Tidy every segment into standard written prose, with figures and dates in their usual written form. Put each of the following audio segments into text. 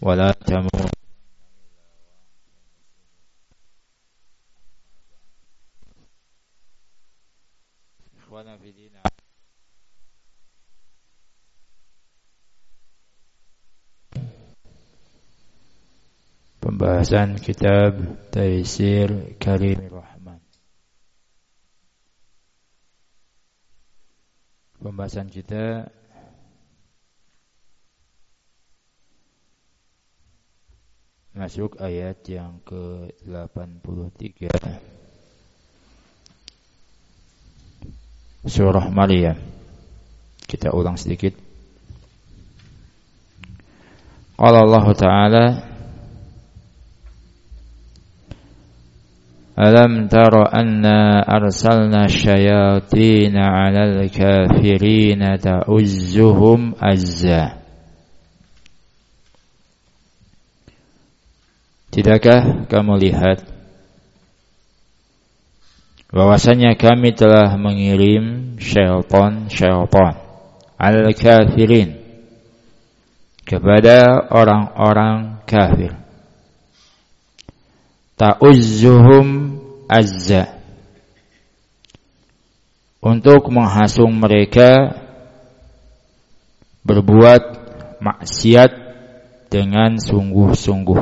ولا تموتن إخوانا في دين. Pembahasan kitab Taisir Karimir Rahman. Pembahasan kita masuk ayat yang ke-83 Surah Maryam. Kita ulang sedikit. Qala Allah Ta'ala Alam tara anna arsalna syayatina 'alal kafirina ta'uzzuhum azza. Tidakkah kamu lihat bahwasanya kami telah mengirim syaitan 'alal kafirin kepada orang-orang kafir. Ta'uzzuhum azza, untuk menghasung mereka berbuat maksiat dengan sungguh-sungguh.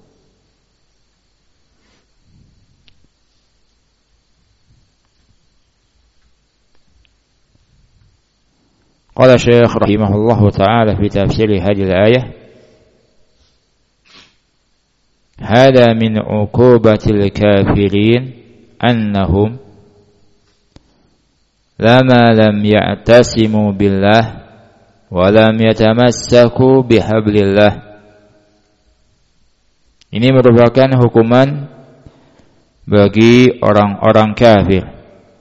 Qala Syekh rahimahullahu ta'ala fi tafsir hadhihi al-ayah, هذا من عقوبة الكافرين أنهم لما لم يعتصموا بالله ولم يتمسكوا بحبل الله. Ini merupakan hukuman bagi orang-orang kafir,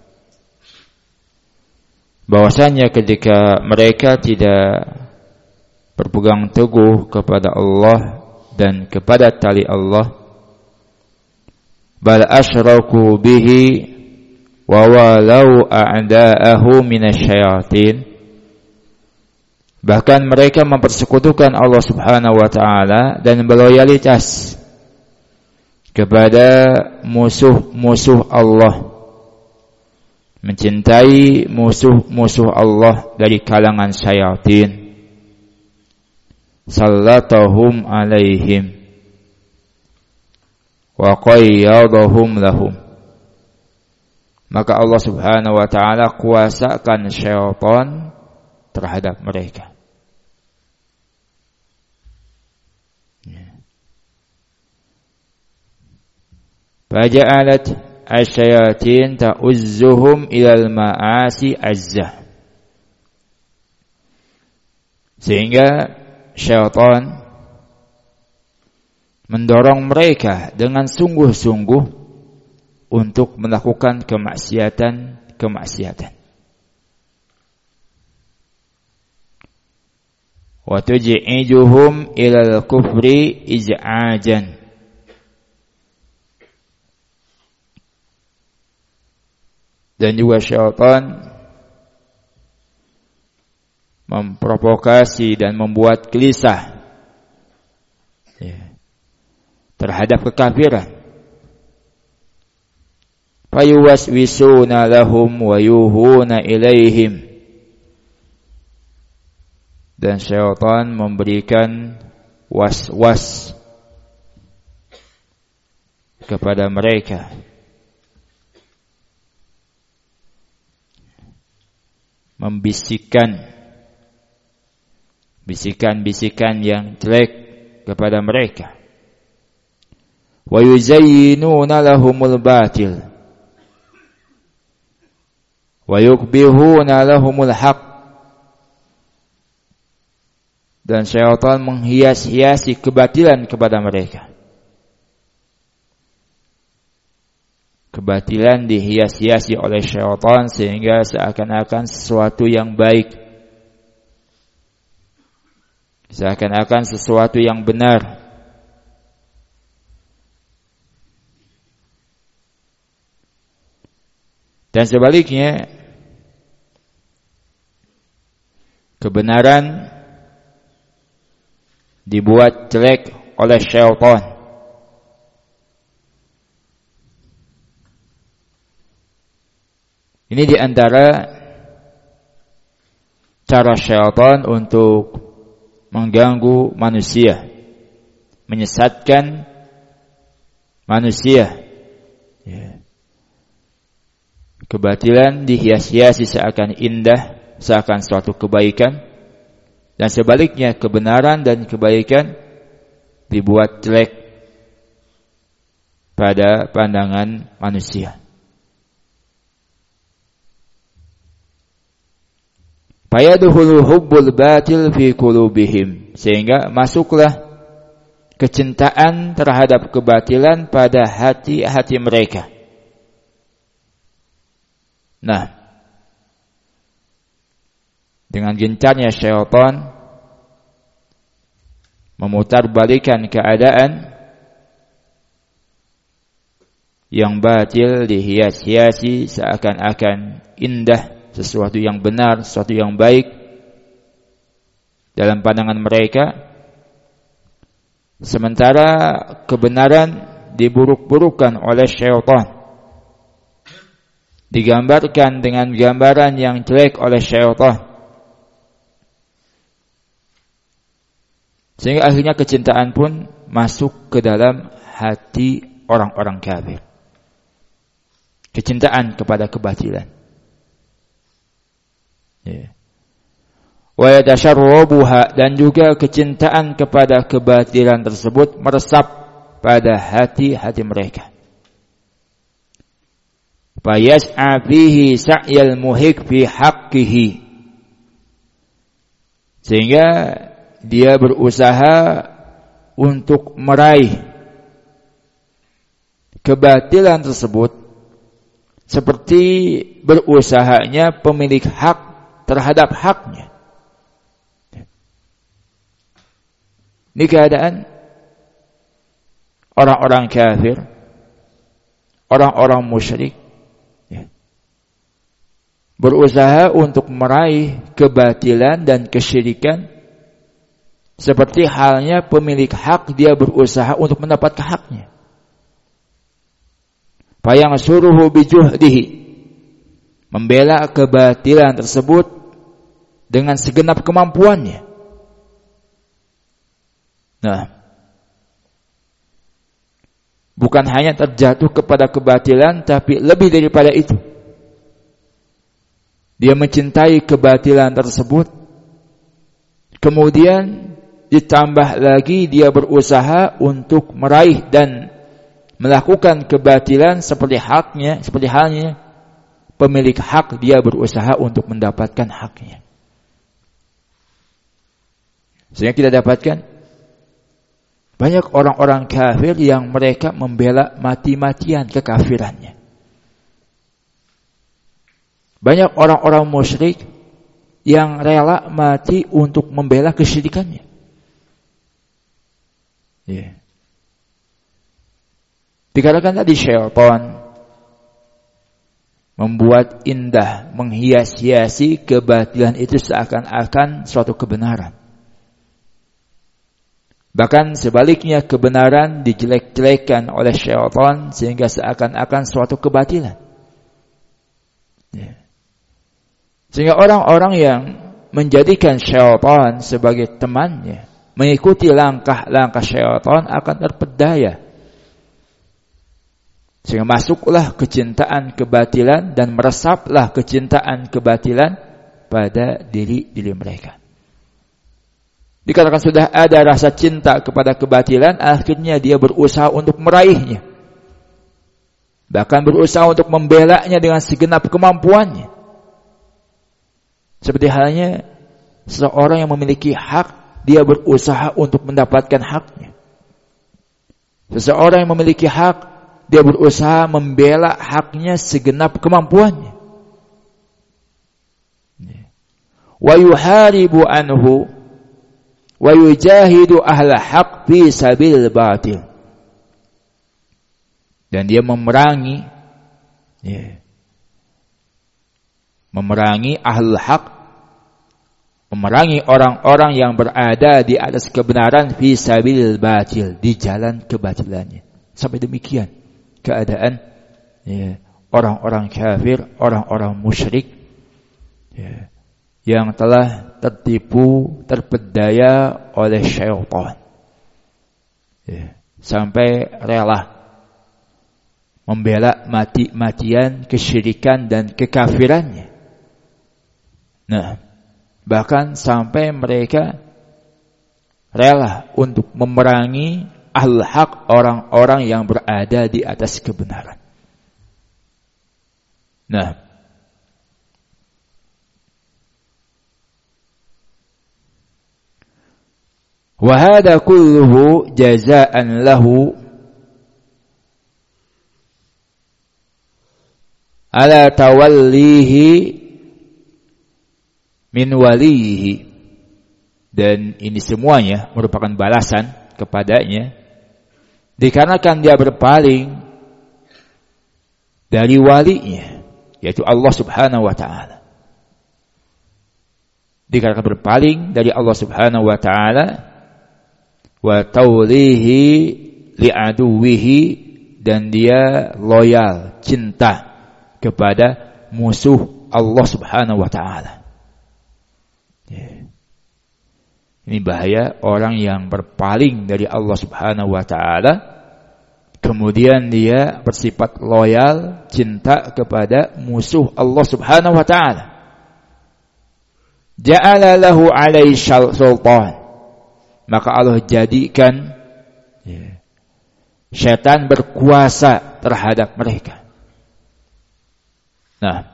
bahwasanya ketika mereka tidak berpegang teguh kepada Allah dan kepada tali Allah, bal asyraku bihi wa walau a'da'ahu minasyayatin, bahkan mereka mempersekutukan Allah Subhanahu wa taala dan berloyalitas kepada musuh-musuh Allah, mencintai musuh-musuh Allah dari kalangan syayatin. Sallatahum alaihim wa qayyadahum lahum, maka Allah Subhanahu wa ta'ala kuasakan syaitan terhadap mereka. Faja'alat asyayatin ta'uzzuhum ilal ma'asi azza, sehingga syaitan mendorong mereka dengan sungguh-sungguh untuk melakukan kemaksiatan. Wa tuj'ijuhum ilal kufri iz'ajan, dan juga syaitan memprovokasi dan membuat gelisah terhadap kekafiran. Fayuwaswisuna lahum wa yuhuna ilaihim, dan syaitan memberikan was-was kepada mereka, membisikkan bisikan-bisikan yang jelek kepada mereka. Wa yuzayyinuna lahumul batil wa yukbihuna lahumul haq, dan syaitan menghias-hiasi kebatilan kepada mereka. Kebatilan dihias-hiasi oleh syaitan sehingga seakan-akan sesuatu yang baik, seakan-akan sesuatu yang benar. Dan sebaliknya, kebenaran dibuat jelek oleh syaitan. Ini di antara cara syaitan untuk mengganggu manusia, menyesatkan manusia. Kebatilan dihias-hiasi seakan indah, seakan suatu kebaikan, dan sebaliknya kebenaran dan kebaikan dibuat jelek pada pandangan manusia. Fayadkhulu hubbul batil fi qulubihim, sehingga masuklah kecintaan terhadap kebatilan pada hati-hati mereka. Nah, dengan gencarnya syaitan memutarbalikan keadaan yang batil dihias-hiasi seakan-akan indah, sesuatu yang benar, sesuatu yang baik dalam pandangan mereka, sementara kebenaran diburuk-burukkan oleh syaitan, digambarkan dengan gambaran yang jelek oleh syaitan, sehingga akhirnya kecintaan pun masuk ke dalam hati orang-orang kafir. Kecintaan kepada kebatilan. Wa yatasharrabuha, dan juga kecintaan kepada kebatilan tersebut meresap pada hati-hati mereka. Fayas'a fihi sa'yal muhiq fi haqqihi, sehingga dia berusaha untuk meraih kebatilan tersebut seperti berusahanya pemilik hak terhadap haknya. Ini keadaan orang-orang kafir, orang-orang musyrik, berusaha untuk meraih kebatilan dan kesyirikan seperti halnya pemilik hak dia berusaha untuk mendapatkan haknya. Fayang suruhu bijuhdihi, membela kebatilan tersebut dengan segenap kemampuannya. Nah, bukan hanya terjatuh kepada kebatilan, tapi lebih daripada itu, dia mencintai kebatilan tersebut, kemudian ditambah lagi dia berusaha untuk meraih dan melakukan kebatilan seperti halnya pemilik hak dia berusaha untuk mendapatkan haknya. Sehingga kita dapatkan banyak orang-orang kafir yang mereka membela mati-matian kekafirannya. Banyak orang-orang musyrik yang rela mati untuk membela kesyirikannya. Dikatakan tadi syaitan membuat indah, menghias-hiasi kebatilan itu seakan-akan suatu kebenaran. Bahkan sebaliknya kebenaran dijelek-jelekkan oleh syaitan sehingga seakan-akan suatu kebatilan. Sehingga orang-orang yang menjadikan syaitan sebagai temannya, mengikuti langkah-langkah syaitan akan terpedaya. Sehingga masuklah kecintaan kebatilan dan meresaplah kecintaan kebatilan pada diri mereka. Dikatakan sudah ada rasa cinta kepada kebatilan, akhirnya dia berusaha untuk meraihnya. Bahkan berusaha untuk membelanya dengan segenap kemampuannya. Seperti halnya seseorang yang memiliki hak, dia berusaha untuk mendapatkan haknya. Seseorang yang memiliki hak, dia berusaha membela haknya segenap kemampuannya. Wa yuharibu anhu wa yujahidu ahla haq fi sabil batil. Dan dia memerangi ahli haq memerangi orang-orang yang berada di atas kebenaran fi sabilil batil, di jalan kebatilannya. Sampai demikian keadaan orang-orang kafir, orang-orang musyrik yang telah tertipu, terpedaya oleh syaitan, sampai rela membela mati-matian kesyirikan dan kekafirannya. Nah, bahkan sampai mereka rela untuk memerangi al-haq, orang-orang yang berada di atas kebenaran. Nah, wa hadha kulluhu jazaa'an lahu ala tawallihi min walihi, dan ini semuanya merupakan balasan kepadanya dikarenakan dia berpaling dari walinya, yaitu Allah Subhanahu wa ta'ala. Dikarenakan berpaling dari Allah Subhanahu wa ta'ala, wa tawlihi li'aduwihi, dan dia loyal, cinta kepada musuh Allah Subhanahu wa ta'ala. Ini bahaya orang yang berpaling dari Allah Subhanahu wa ta'ala, kemudian dia bersifat loyal, cinta kepada musuh Allah Subhanahu wa ta'ala. Ja'ala lahu alaihi sultan, maka Allah jadikan syaitan berkuasa terhadap mereka. Nah,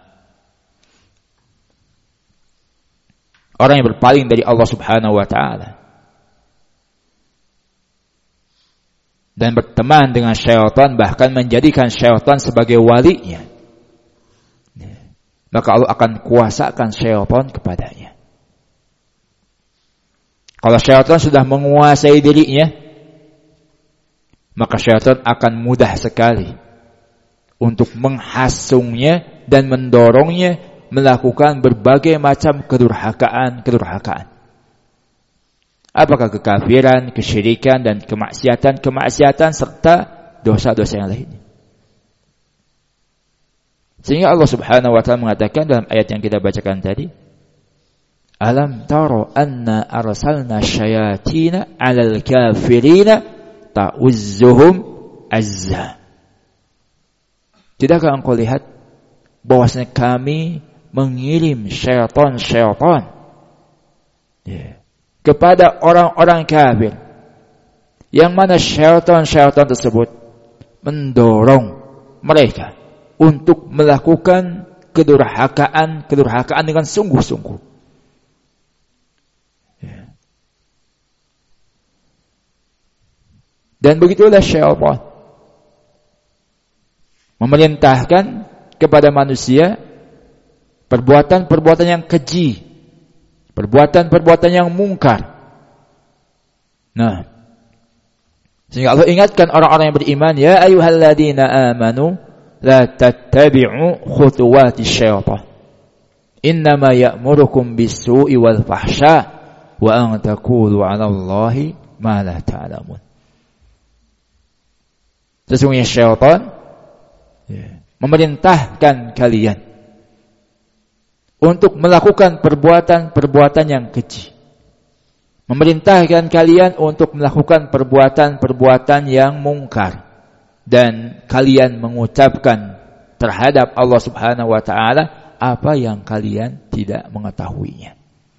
orang yang berpaling dari Allah Subhanahu wa ta'ala dan berteman dengan syaitan, bahkan menjadikan syaitan sebagai walinya, maka Allah akan kuasakan syaitan kepadanya. Kalau syaitan sudah menguasai dirinya, maka syaitan akan mudah sekali untuk menghasungnya dan mendorongnya melakukan berbagai macam kedurhakaan. Apakah kekafiran, kesyirikan, dan kemaksiatan serta dosa-dosa yang lainnya. Sehingga Allah Subhanahu wa ta'ala mengatakan dalam ayat yang kita bacakan tadi, alam taro anna arsalna syayatina 'alal kafirina ta'uzzuhum azza. Tidakkah engkau lihat bahwasanya kami mengirim syaitan kepada orang-orang kafir, yang mana syaitan tersebut mendorong mereka untuk melakukan kedurhakaan dengan sungguh-sungguh. Dan begitulah syaitan memerintahkan kepada manusia perbuatan-perbuatan yang keji, perbuatan-perbuatan yang mungkar. Nah, sehingga Allah ingatkan orang-orang yang beriman, ya ayyuhalladzina amanu la tattabi'u khutuwatis syaitan innama ya'murukum bis-su'i wal fahsya wa an taqulu 'ala Allahi ma la ta'lamun. Sesungguhnya syaitan memerintahkan kalian untuk melakukan perbuatan-perbuatan yang keji. Memerintahkan kalian untuk melakukan perbuatan-perbuatan yang mungkar. Dan kalian mengucapkan terhadap Allah Subhanahu wa ta'ala apa yang kalian tidak mengetahuinya.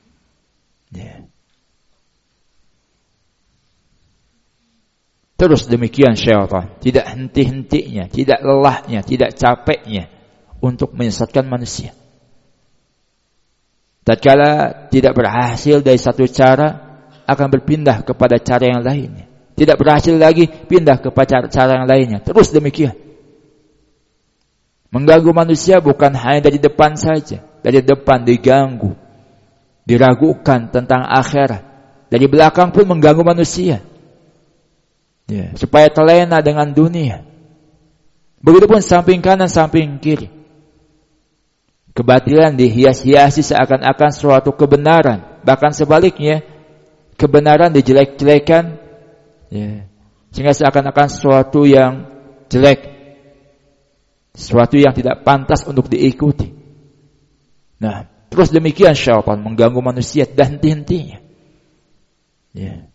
Terus demikian syaitan, tidak henti-hentinya, tidak lelahnya, tidak capeknya untuk menyesatkan manusia. Tatkala tidak berhasil dari satu cara, akan berpindah kepada cara yang lainnya. Tidak berhasil lagi, pindah kepada cara yang lainnya. Terus demikian. Mengganggu manusia bukan hanya dari depan saja. Dari depan diganggu, diragukan tentang akhirat. Dari belakang pun mengganggu manusia. Supaya terlena dengan dunia. Begitupun samping kanan, samping kiri. Kebatilan dihias-hiasi seakan-akan suatu kebenaran. bahkan sebaliknya kebenaran dijelek-jelekan, ya, sehingga seakan-akan sesuatu yang jelek, sesuatu yang tidak pantas untuk diikuti. Nah, terus demikian syaitan mengganggu manusia dan henti-hentinya. Ya.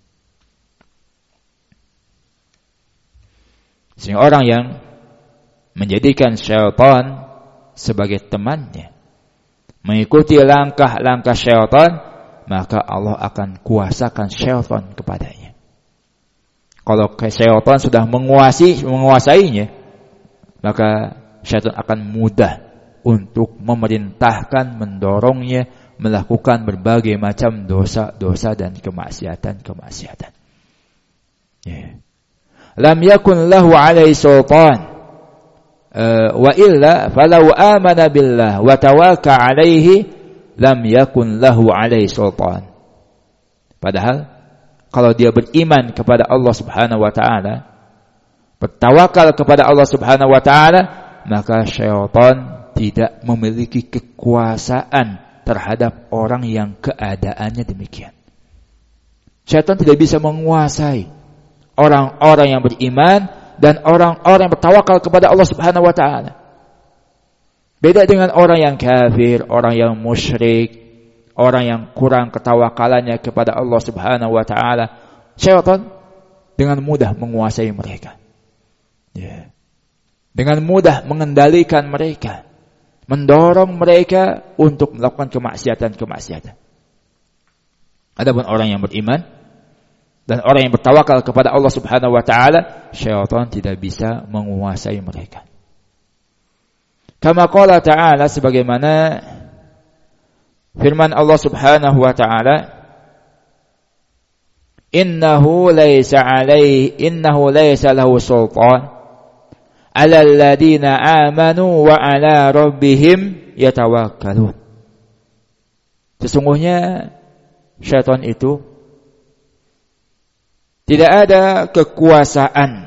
Sehingga orang yang menjadikan syaitan sebagai temannya, mengikuti langkah-langkah syaitan, maka Allah akan kuasakan syaitan kepadanya. Kalau syaitan sudah menguasainya, maka syaitan akan mudah untuk memerintahkan, mendorongnya melakukan berbagai macam dosa-dosa dan kemaksiatan. Ya. Lam yakun lahu alaihi sultan wa illa falau amana billah wa tawakka alaihi lam yakun lahu alaihi sultan. Padahal kalau dia beriman kepada Allah Subhanahu wa taala, bertawakal kepada Allah Subhanahu wa taala, maka syaitan tidak memiliki kekuasaan terhadap orang yang keadaannya demikian. Syaitan tidak bisa menguasai orang-orang yang beriman dan orang-orang yang bertawakal kepada Allah Subhanahu wa taala. Beda dengan orang yang kafir, orang yang musyrik, orang yang kurang ketawakalannya kepada Allah Subhanahu wa taala. Syaitan dengan mudah menguasai mereka. Ya. Dengan mudah mengendalikan mereka, mendorong mereka untuk melakukan kemaksiatan. Adapun orang yang beriman dan orang yang bertawakal kepada Allah Subhanahu wa taala, syaitan tidak bisa menguasai mereka. Kama qala ta'ala, sebagaimana firman Allah Subhanahu wa taala, innahu laysa lahu sultan 'alal ladina amanu wa 'ala rabbihim yatawakkalun. Sesungguhnya syaitan itu tidak ada kekuasaan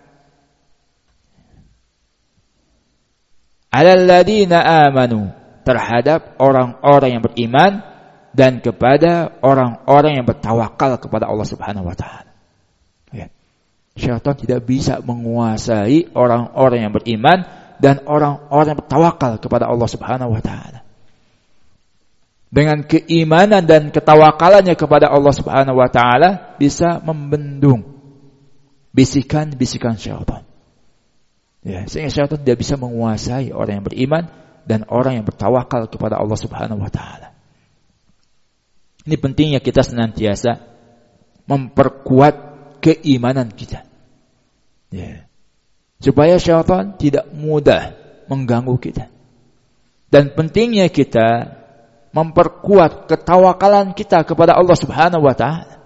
'alal ladina amanu, terhadap orang-orang yang beriman dan kepada orang-orang yang bertawakal kepada Allah Subhanahu wa taala. Ya. Syaitan tidak bisa menguasai orang-orang yang beriman dan orang-orang yang bertawakal kepada Allah Subhanahu wa taala. Dengan keimanan dan ketawakalannya kepada Allah Subhanahu wa taala bisa membendung bisikan-bisikan syaitan. Ya, sehingga syaitan tidak bisa menguasai orang yang beriman dan orang yang bertawakal kepada Allah Subhanahu wa taala. Ini pentingnya kita senantiasa memperkuat keimanan kita. Ya. Supaya syaitan tidak mudah mengganggu kita. Dan pentingnya kita memperkuat ketawakalan kita kepada Allah Subhanahu wa taala.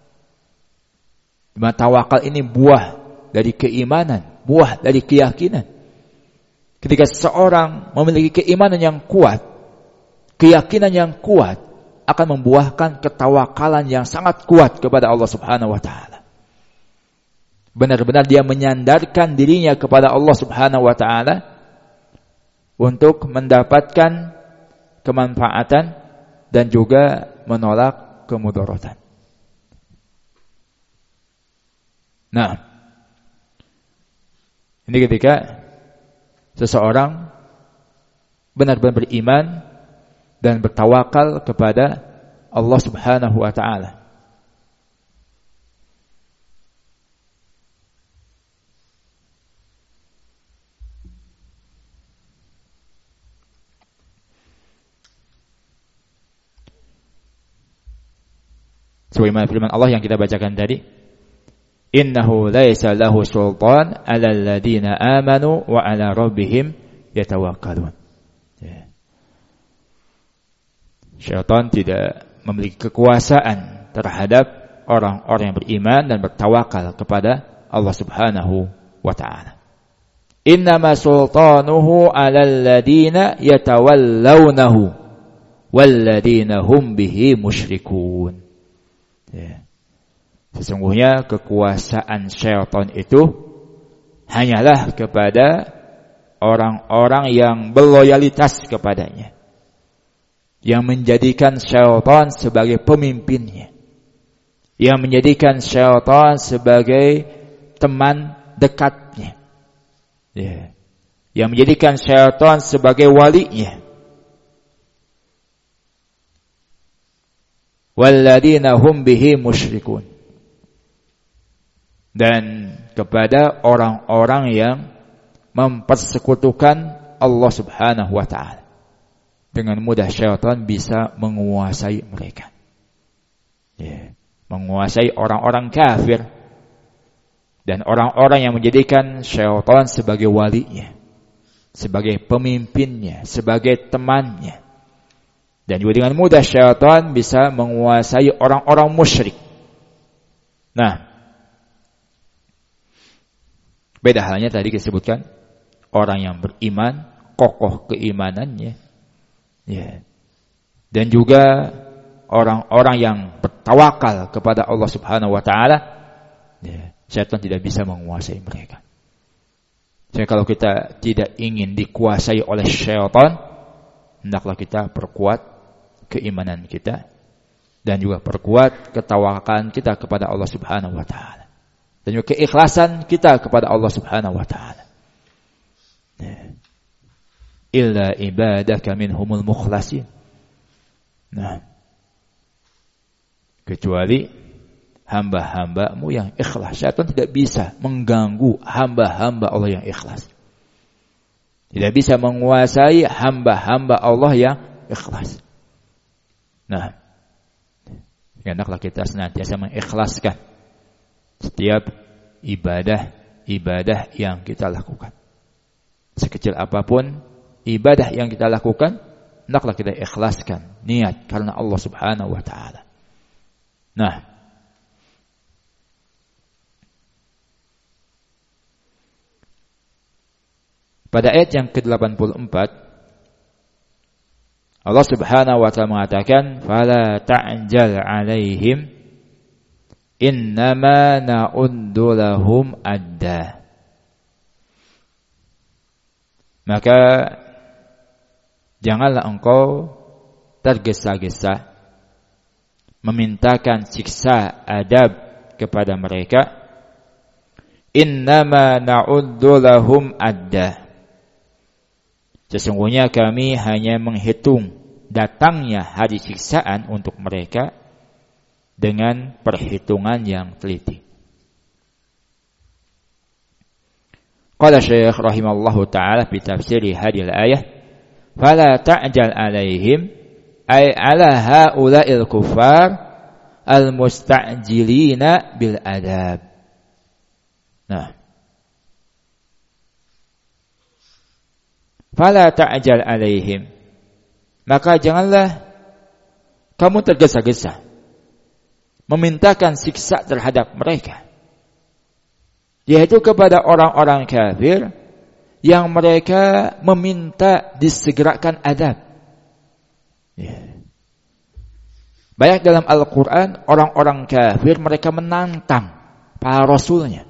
Tawakal ini buah dari keimanan, buah dari keyakinan. Ketika seseorang memiliki keimanan yang kuat, keyakinan yang kuat, akan membuahkan ketawakalan yang sangat kuat kepada Allah Subhanahu wa taala. Benar-benar dia menyandarkan dirinya kepada Allah Subhanahu wa taala untuk mendapatkan kemanfaatan dan juga menolak kemudaratan. Nah, ini ketika seseorang benar-benar beriman dan bertawakal kepada Allah Subhanahu wa taala. Sebagaimana firman Allah yang kita bacakan tadi, innahu laisa lahu sultan 'alal ladina amanu wa 'ala rabbihim yatawakkalun. Ya. Syaitan tidak memiliki kekuasaan terhadap orang-orang yang beriman dan bertawakal kepada Allah Subhanahu wa taala. Innama sultanuhu 'alal ladina yatawallawnahu wal ladina hum bihi musyrikun. Ya. Sesungguhnya kekuasaan syaitan itu hanyalah kepada orang-orang yang berloyalitas kepadanya, yang menjadikan syaitan sebagai pemimpinnya, yang menjadikan syaitan sebagai teman dekatnya, yang menjadikan syaitan sebagai walinya. Walladzina hum bihi musyrikun. Dan kepada orang-orang yang mempersekutukan Allah Subhanahu wa taala. Dengan mudah syaitan bisa menguasai mereka. Menguasai orang-orang kafir dan orang-orang yang menjadikan syaitan sebagai walinya, sebagai pemimpinnya, sebagai temannya. Dan juga dengan mudah syaitan bisa menguasai orang-orang musyrik. Nah, beda halnya tadi disebutkan orang yang beriman, kokoh keimanannya, dan juga orang-orang yang bertawakal kepada Allah Subhanahu wa taala, syaitan tidak bisa menguasai mereka. Jadi kalau kita tidak ingin dikuasai oleh syaitan, hendaklah kita perkuat keimanan kita dan juga perkuat ketawakalan kita kepada Allah Subhanahu wa taala. Dan juga keikhlasan kita kepada Allah Subhanahu wa taala. Illa ibadaka minhumul mukhlasin. Nah, kecuali hamba-hambamu yang ikhlas. Syaitan tidak bisa mengganggu hamba-hamba Allah yang ikhlas. Tidak bisa menguasai hamba-hamba Allah yang ikhlas. Nah, hendaklah kita senantiasa mengikhlaskan setiap ibadah yang kita lakukan. Sekecil apapun ibadah yang kita lakukan, hendaklah kita ikhlaskan niat karena Allah Subhanahu wa taala. Nah, pada ayat yang ke-84 Allah Subhanahu wa taala mengatakan, "Fala ta'jal 'alaihim innama na'uddu lahum adda." Maka janganlah engkau tergesa-gesa memintakan siksa adab kepada mereka. Innama na'uddu lahum adda. Sesungguhnya kami hanya menghitung datangnya hari siksaan untuk mereka dengan perhitungan yang teliti. Qala Syekh rahimallahu taala fi tafsir hadhihi al-ayah, "Fala ta'jal 'alaihim ay 'ala haula'il kuffar al-musta'jilina bil adab." Nah, fala ta'jal 'alaihim, maka janganlah kamu tergesa-gesa memintakan siksa terhadap mereka, yaitu kepada orang-orang kafir yang mereka meminta disegerakan adab. Banyak dalam Al-Quran orang-orang kafir mereka menantang para rasulnya,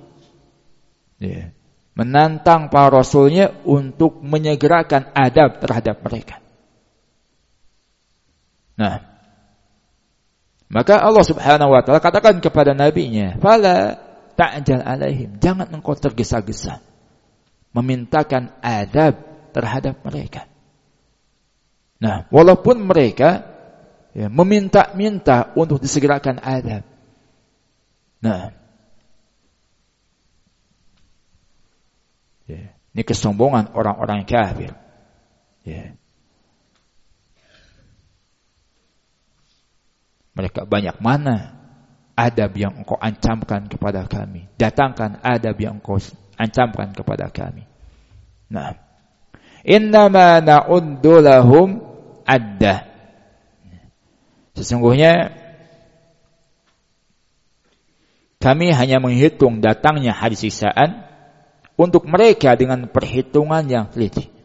menantang para rasulnya untuk menyegerakan adab terhadap mereka. Nah, maka Allah Subhanahu wa taala katakan kepada nabinya, "Fala ta'jal 'alaihim." Jangan engkau tergesa-gesa memintakan adab terhadap mereka. Nah, walaupun mereka meminta-minta untuk disegerakan adab. Nah, ini kesombongan orang-orang kafir. Mereka banyak mana adab yang engkau ancamkan kepada kami. Datangkan adab yang engkau ancamkan kepada kami. Nah, innama na'uddu lahum adda. Sesungguhnya kami hanya menghitung datangnya hari siksaan untuk mereka dengan perhitungan yang teliti.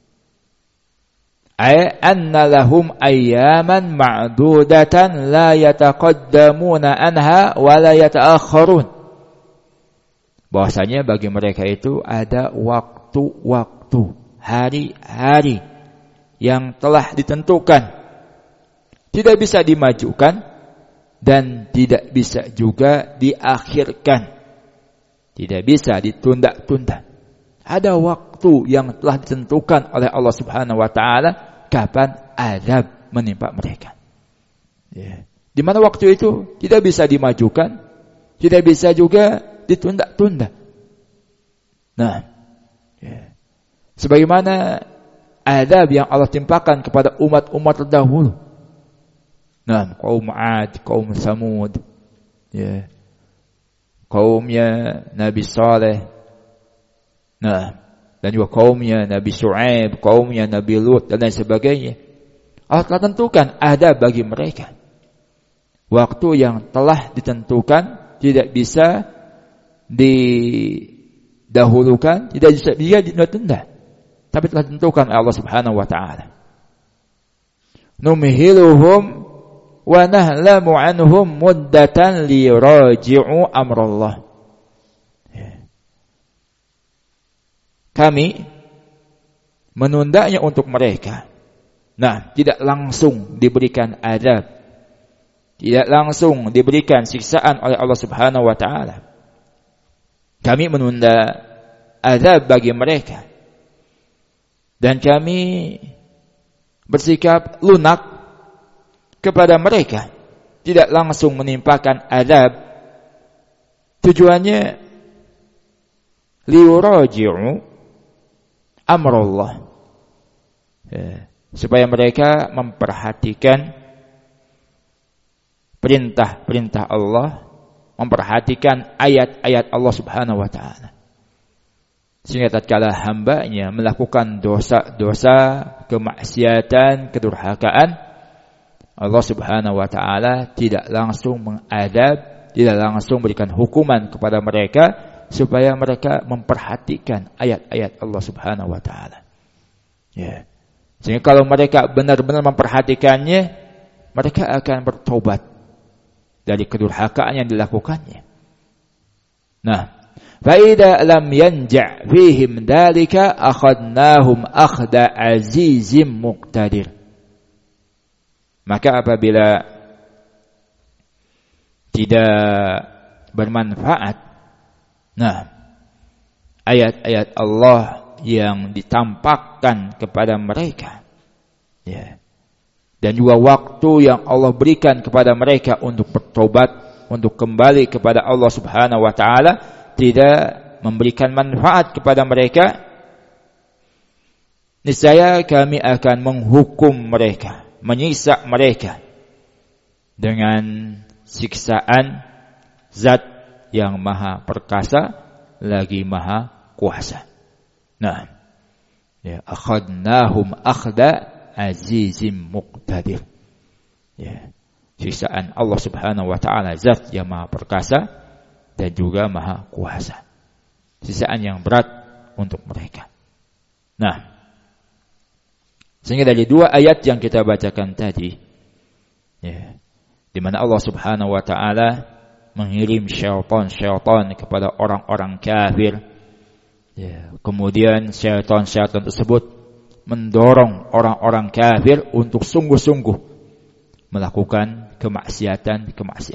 Ay anna lahum ayyaman ma'dudatan la yataqaddamuna anha wa la yata'akhkharun. Bahwasanya bagi mereka itu ada waktu-waktu, hari-hari yang telah ditentukan tidak bisa dimajukan dan tidak bisa juga diakhirkan. Tidak bisa ditunda-tunda. Ada waktu yang telah ditentukan oleh Allah Subhanahu wa taala kapan azab menimpa mereka. Ya. Di mana waktu itu tidak bisa dimajukan, tidak bisa juga ditunda-tunda. Nah, ya. Sebagaimana azab yang Allah timpakan kepada umat-umat terdahulu. Nah, kaum 'Ad, kaum Tsamud, ya. Kaumnya Nabi Saleh. Nah, dan juga kaumnya Nabi Syuaib, kaumnya Nabi Lut dan lain sebagainya. Allah telah tentukan azab bagi mereka. Waktu yang telah ditentukan tidak bisa didahulukan, tidak bisa ditunda, tapi telah ditentukan Allah Subhanahu wa taala. Numhiluhum wa nahlamu anhum muddatan liraji'u amrallah. Kami menundanya untuk mereka. Nah, tidak langsung diberikan azab, tidak langsung diberikan siksaan oleh Allah Subhanahu wa taala. Kami menunda azab bagi mereka. Dan kami bersikap lunak kepada mereka, tidak langsung menimpakan azab. Tujuannya liuraji'u amrullah, supaya mereka memperhatikan perintah-perintah Allah, memperhatikan ayat-ayat Allah Subhanahu wa taala. Sehingga tatkala hambanya melakukan dosa-dosa, kemaksiatan, kedurhakaan, Allah Subhanahu wa taala tidak langsung mengadab, tidak langsung berikan hukuman kepada mereka supaya mereka memperhatikan ayat-ayat Allah Subhanahu wa taala. Ya. Sehingga kalau mereka benar-benar memperhatikannya, mereka akan bertobat dari kedurhakaan yang dilakukannya. Nah, fa idza lam yanja' fihim dzalika akhadnahum akhda azizim muqtadir. Maka apabila tidak bermanfaat, nah, ayat-ayat Allah yang ditampakkan kepada mereka, ya, dan juga waktu yang Allah berikan kepada mereka untuk bertobat, untuk kembali kepada Allah Subhanahu wa taala, tidak memberikan manfaat kepada mereka, niscaya kami akan menghukum mereka, menyiksa mereka dengan siksaan Zat yang maha perkasa lagi maha kuasa. Nah, ya, akhadnahum akhda azizim muqtadir. Ya, siksaan Allah Subhanahu wa taala, Zat yang maha perkasa dan juga maha kuasa. Siksaan yang berat untuk mereka. Nah, sehingga dari dua ayat yang kita bacakan tadi, ya, di mana Allah Subhanahu wa taala mengirim syaitan kepada orang-orang kafir, ya, kemudian syaitan tersebut mendorong orang-orang kafir untuk sungguh-sungguh melakukan kemaksiatan.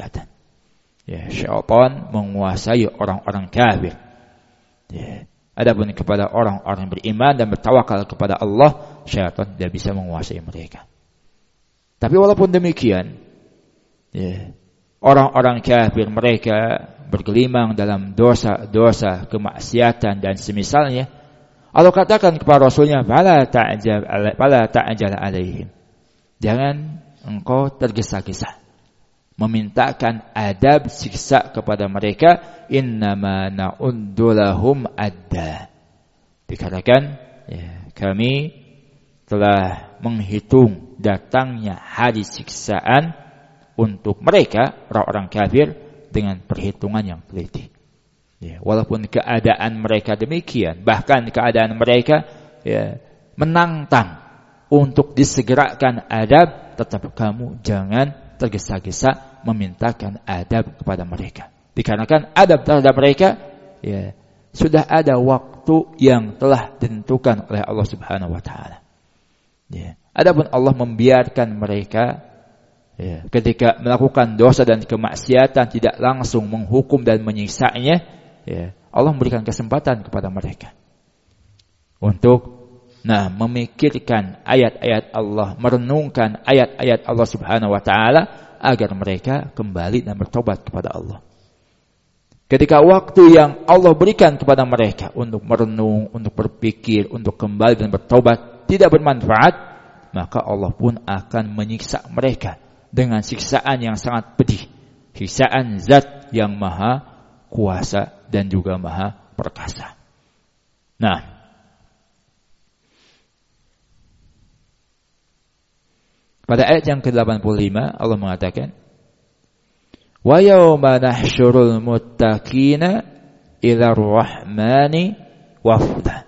Ya, syaitan menguasai orang-orang kafir. Ya, adapun kepada orang-orang beriman dan bertawakal kepada Allah, syaitan tidak bisa menguasai mereka. Tapi walaupun demikian, ya, orang-orang kafir mereka bergelimang dalam dosa-dosa, kemaksiatan dan semisalnya. Allah katakan kepada Rasulnya, fala ta'jal alaihim. Jangan engkau tergesa-gesa memintakan adab siksa kepada mereka. Innama na'uddu lahum adda. Dikatakan, ya, kami telah menghitung datangnya hari siksaan untuk mereka, orang-orang kafir, dengan perhitungan yang teliti. Ya, walaupun keadaan mereka demikian, bahkan keadaan mereka, ya, menantang untuk disegerakan adab, tetap kamu jangan tergesa-gesa memintakan adab kepada mereka. Dikarenakan adab terhadap mereka, ya, sudah ada waktu yang telah ditentukan oleh Allah Subhanahu wa taala. Ya. Adapun Allah membiarkan mereka Ya, ketika melakukan dosa dan kemaksiatan tidak langsung menghukum dan menyiksanya, ya, Allah memberikan kesempatan kepada mereka untuk memikirkan ayat-ayat Allah, merenungkan ayat-ayat Allah Subhanahu wa taala agar mereka kembali dan bertobat kepada Allah. Ketika waktu yang Allah berikan kepada mereka untuk merenung, untuk berpikir, untuk kembali dan bertobat tidak bermanfaat, maka Allah pun akan menyiksa mereka dengan siksaan yang sangat pedih, siksaan Zat yang Maha Kuasa dan juga Maha Perkasa. Pada ayat yang ke-85 Allah mengatakan, wa yawma nahsyurul muttaqina ila ar-rahmani wafda.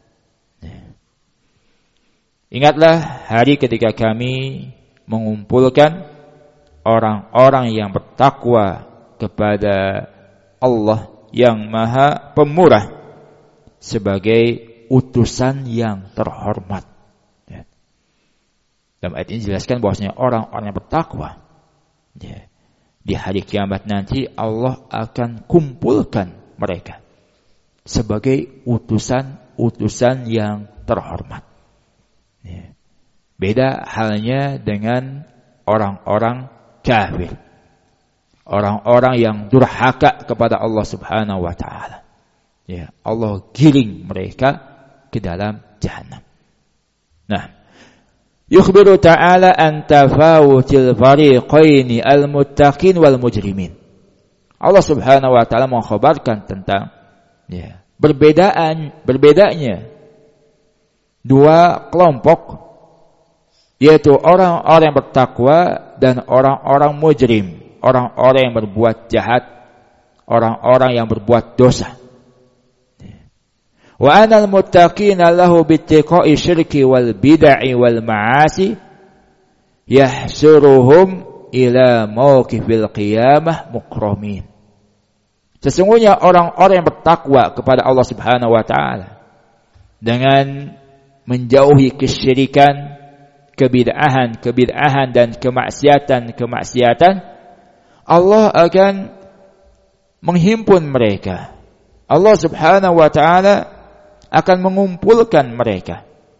Ingatlah hari ketika kami mengumpulkan orang-orang yang bertakwa kepada Allah yang Maha Pemurah sebagai utusan yang terhormat. Dalam ayat ini dijelaskan bahwasanya orang-orang yang bertakwa, di hari kiamat nanti Allah akan kumpulkan mereka sebagai utusan-utusan yang terhormat. Beda halnya dengan orang-orang kafir, orang-orang yang durhaka kepada Allah Subhanahu wa taala. Allah giring mereka ke dalam jahanam. Yukhbiru ta'ala an tafawutil fariqaini al-muttaqin wal mujrimin. Allah Subhanahu wa taala mengkhabarkan tentang berbedanya dua kelompok, yaitu orang-orang yang bertakwa dan orang-orang mujrim, orang-orang yang berbuat jahat, orang-orang yang berbuat dosa. Wa anal muttaqina lahu bittiqa'i syirki wal bid'i wal ma'asi yahsuruhum ila mauqifil qiyamah mukramin. Sesungguhnya orang-orang yang bertakwa kepada Allah Subhanahu wa taala dengan menjauhi kesyirikan, kebid'ahan dan kemaksiatan, Allah akan menghimpun mereka. Allah Subhanahu wa taala akan mengumpulkan mereka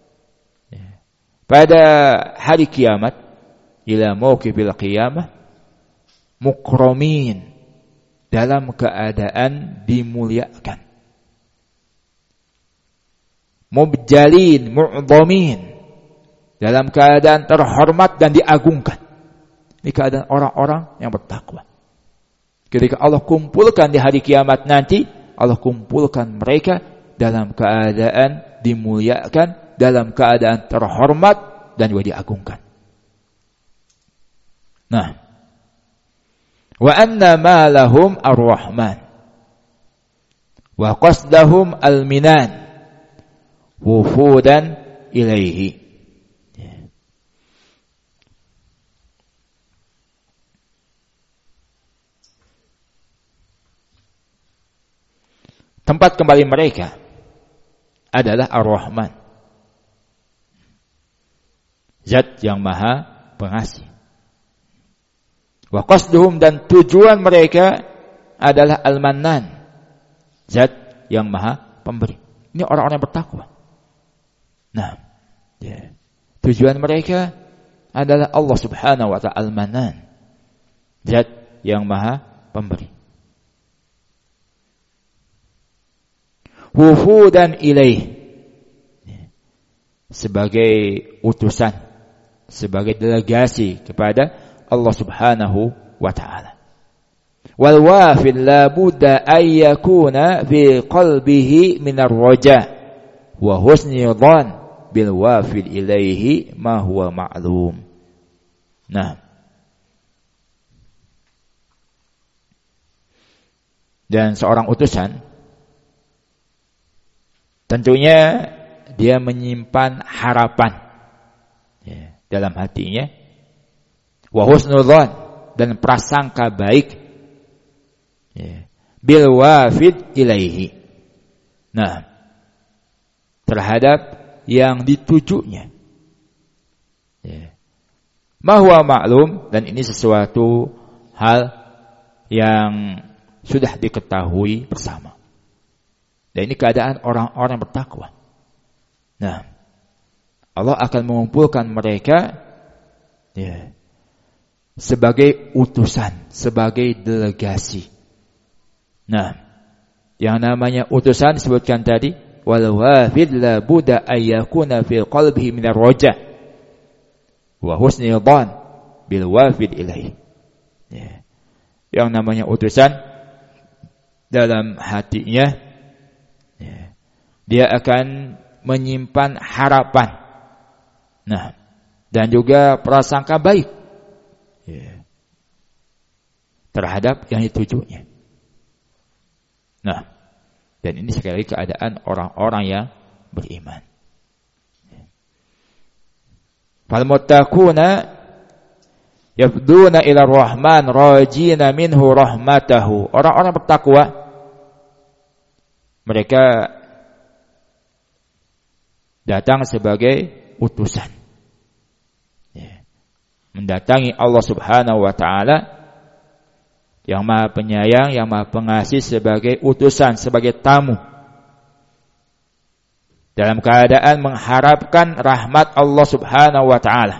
pada hari kiamat ila mauqifil qiyamah mukramin, dalam keadaan dimuliakan, mubjalin mu'dhamin, dalam keadaan terhormat dan diagungkan. Ini keadaan orang-orang yang bertakwa. Ketika Allah kumpulkan di hari kiamat nanti, Allah kumpulkan mereka dalam keadaan dimuliakan, dalam keadaan terhormat dan juga diagungkan. Wa anna ma lahum ar-rahman wa qasdahum al-minan wufudan ilaihi. Tempat kembali mereka adalah Ar-Rahman, Zat yang Maha Pengasih. Wa qasduhum, dan tujuan mereka adalah Al-Mannan, Zat yang Maha Pemberi. Ini orang-orang yang bertakwa. Tujuan mereka adalah Allah Subhanahu wa ta'ala Al-Mannan, Zat yang Maha Pemberi. Wufudan ilaih, sebagai utusan, sebagai delegasi kepada Allah Subhanahu wa ta'ala. Wal wafil la budda ay yakuna fi qalbihi min ar-raja wa husni dhan bil wafil ilaihi ma huwa ma'lum. Dan seorang utusan tentunya dia menyimpan harapan dalam hatinya, wa husnul dzan, dan prasangka baik bil wafid ilaihi, terhadap yang ditujunya. Ma huwa ma'lum, dan ini sesuatu hal yang sudah diketahui bersama. Dan ini keadaan orang-orang bertakwa. Nah, Allah akan mengumpulkan mereka sebagai utusan, sebagai delegasi. Nah, yang namanya utusan disebutkan tadi, wal wafid la budda ayyakuna fil qalbihi minar raja wa husni dhan bil wafid ilaihi. Yang namanya utusan, dalam hatinya dia akan menyimpan harapan, dan juga prasangka baik terhadap yang ditujunya. Dan ini sekali lagi keadaan orang-orang yang beriman. Fal muttaquna yafduna ila rahman rajina minhu rahmatahu. Orang-orang bertakwa, mereka datang sebagai utusan, mendatangi Allah Subhanahu wa ta'ala yang Maha Penyayang, yang Maha Pengasih, sebagai utusan, sebagai tamu, dalam keadaan mengharapkan rahmat Allah Subhanahu wa ta'ala.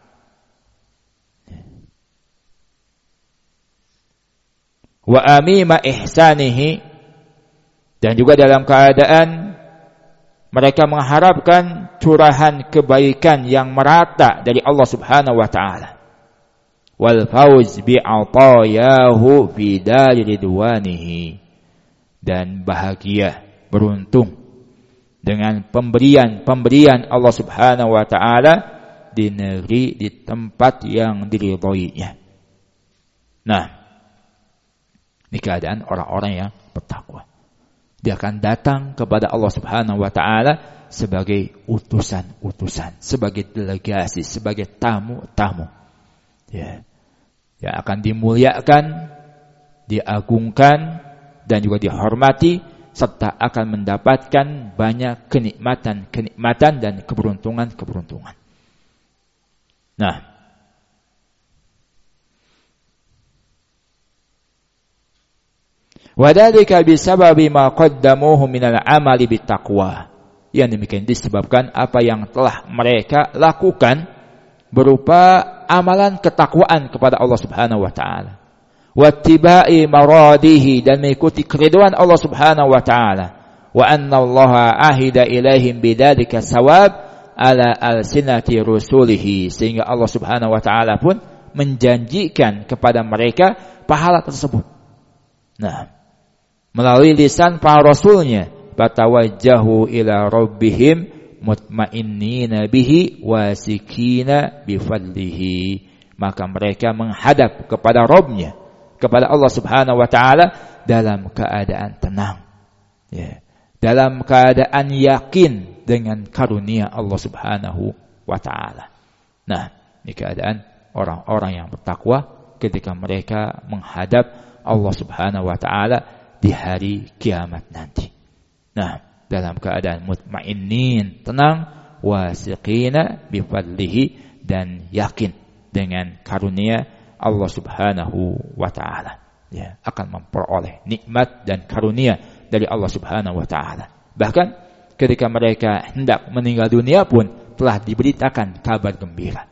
Wa amima ihsanihi, dan juga dalam keadaan mereka mengharapkan curahan kebaikan yang merata dari Allah Subhanahu wa ta'ala. Wal fauz bi'atayahu fi dari ridwanihi, dan bahagia, beruntung dengan pemberian Allah Subhanahu wa ta'ala di negeri, di tempat yang diridhoinya. Nah, ini keadaan orang-orang yang bertakwa. Dia akan datang kepada Allah Subhanahu wa ta'ala sebagai utusan-utusan, sebagai delegasi, sebagai tamu-tamu, yang akan dimuliakan, diagungkan, dan juga dihormati, serta akan mendapatkan banyak kenikmatan dan keberuntungan. Nah, wadhalika bisababi ma qaddamuhu minal amali bittaqwa. Yang demikian disebabkan apa yang telah mereka lakukan berupa amalan ketakwaan kepada Allah Subhanahu wa ta'ala. Wattiba'i maradihi, dan mengikuti keridhaan Allah Subhanahu wa ta'ala. Wa anna Allah ahida ilaihim bidzalika sawab ala alsinati rusulihi, sehingga Allah Subhanahu wa ta'ala pun menjanjikan kepada mereka pahala tersebut. Nah, melalui lisan para rasulnya, fatawajjahu ila rabbihim mutmainnina bihi wasikina bifadlihi, maka mereka menghadap kepada Rabbnya, kepada Allah Subhanahu wa ta'ala dalam keadaan tenang, dalam keadaan yakin dengan karunia Allah Subhanahu wa ta'ala. Nah, ini keadaan orang-orang yang bertakwa ketika mereka menghadap Allah Subhanahu wa ta'ala di hari kiamat nanti. Nah, dalam keadaan mutmainnin, tenang, wasiqina bifadlihi, dan yakin dengan karunia Allah Subhanahu wa ta'ala, akan memperoleh nikmat dan karunia dari Allah Subhanahu wa ta'ala. Bahkan ketika mereka hendak meninggal dunia pun telah diberitakan kabar gembira.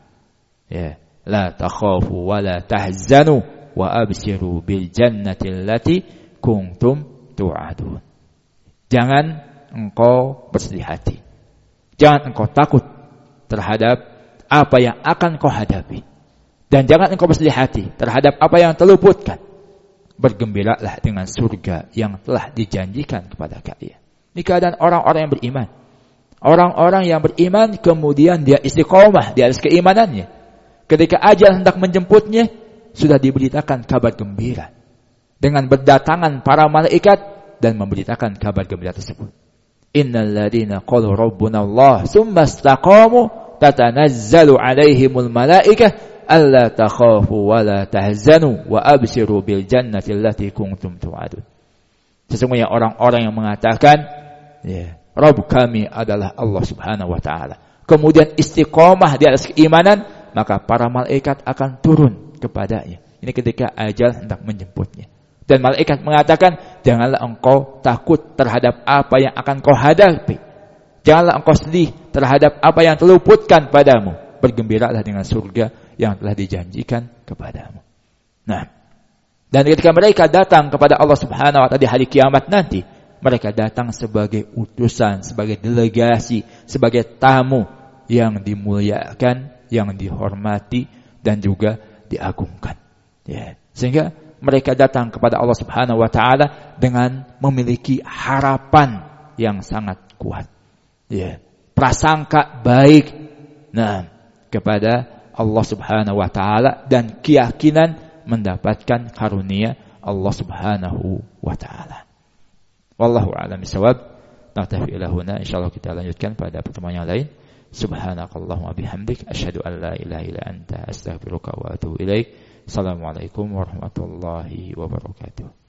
La takhafu wa la tahzanu wa abshiru bil jannati allati kuntum tu'adun. Jangan engkau bersedih hati, jangan engkau takut terhadap apa yang akan kau hadapi, dan jangan engkau bersedih hati terhadap apa yang terluputkan. Bergembiralah dengan surga yang telah dijanjikan kepada kalian. Ini keadaan orang-orang yang beriman. Orang-orang yang beriman kemudian dia istiqomah di atas keimanannya. Ketika ajal hendak menjemputnya, sudah diberitakan kabar gembira dengan berdatangan para malaikat dan memberitakan kabar gembira tersebut. Innal ladzina qalu rabbuna Allah tsumma istaqamu tatanazzalu alaihimul malaikah alla takhafu wa la tahzanu wa abshiru bil jannati allati kuntum tu'adun. Sesungguhnya orang-orang yang mengatakan, Rabb kami adalah Allah Subhanahu wa ta'ala, kemudian istiqomah di atas keimanan, maka para malaikat akan turun kepadanya. Ini ketika ajal hendak menjemputnya. Dan malaikat mengatakan, janganlah engkau takut terhadap apa yang akan kau hadapi. Janganlah engkau sedih terhadap apa yang terluputkan padamu. Bergembiralah dengan surga yang telah dijanjikan kepadamu. Nah, dan ketika mereka datang kepada Allah Subhanahu wa taala di hari kiamat nanti, mereka datang sebagai utusan, sebagai delegasi, sebagai tamu yang dimuliakan, yang dihormati dan juga diagungkan. Ya, sehingga mereka datang kepada Allah Subhanahu wa taala dengan memiliki harapan yang sangat kuat. Ya, prasangka baik kepada Allah Subhanahu wa taala dan keyakinan mendapatkan karunia Allah Subhanahu wa taala. Wallahu a'lam bishawab. Naktafi ila huna, insyaallah kita lanjutkan pada pertemuan yang lain. Subhanakallahumma bihamdik asyhadu an la ilaha illa anta astaghfiruka wa atubu ilaik. Assalamualaikum warahmatullahi wabarakatuh.